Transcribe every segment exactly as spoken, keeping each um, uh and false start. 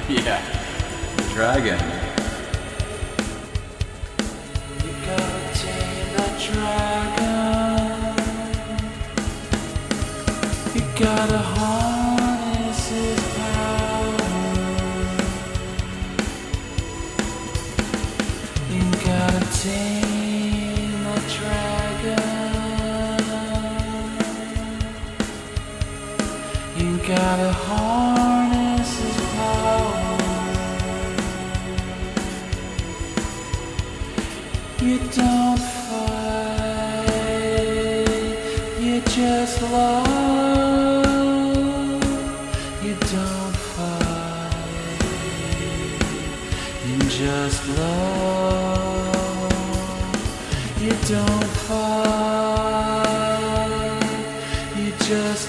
Yeah, the dragon. You gotta tame that dragon. You gotta harness his power. You gotta tame that dragon. You gotta harness his power. You don't fight, you just love. You don't fight, you just love. You don't fight, you just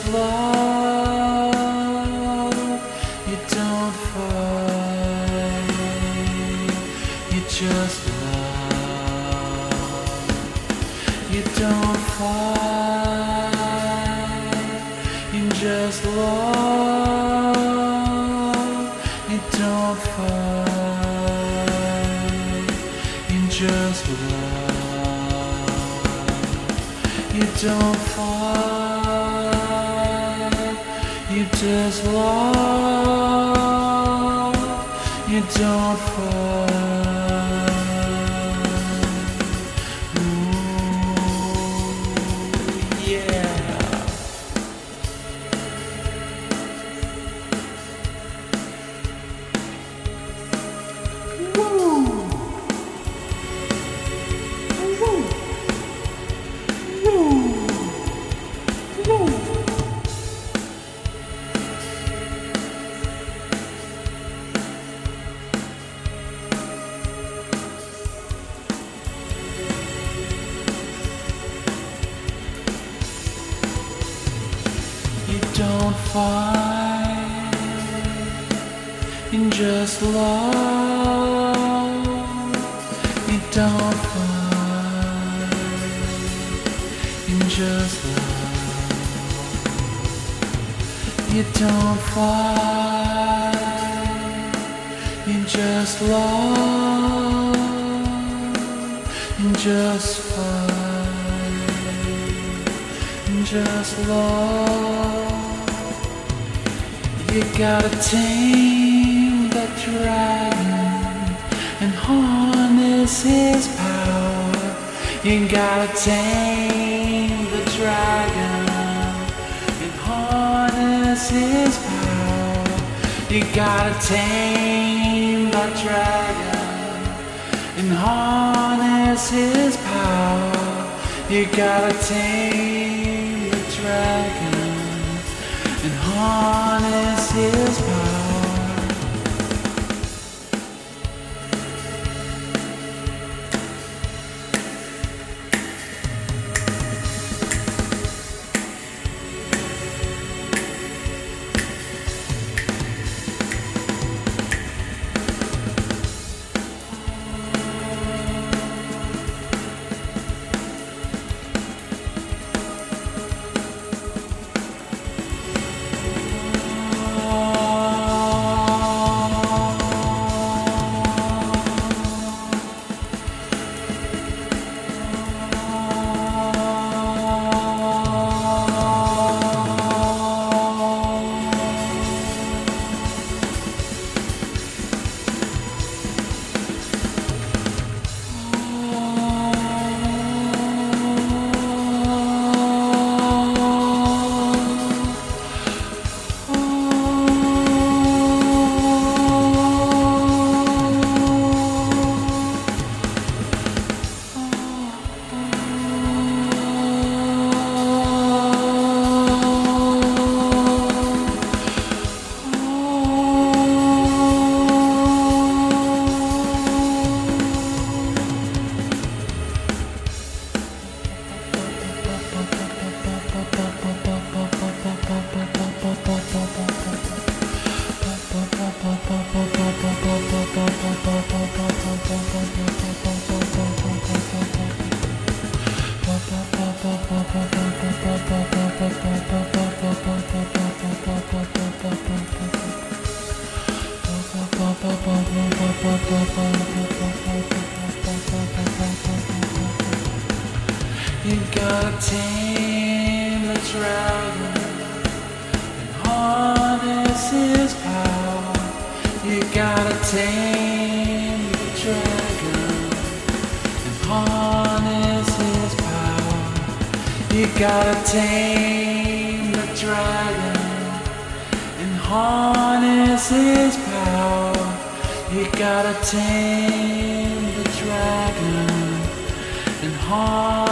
love. You don't fight, you just love. You don't fight, you just love. You don't fight, you just love. You don't fight, you just love. You don't fight. You don't fight, you just love. You don't fight, you just love. You don't fight, you just love. You just fight, you just love. You gotta tame that dragon and harness his power. You gotta tame the dragon and harness his power. You gotta tame that dragon and harness his power. You gotta tame the dragon and harness his power. tame the dragon and harness his power. You gotta tame the dragon and harness his power. You gotta tame the dragon and harness his power. You gotta tame the dragon and harness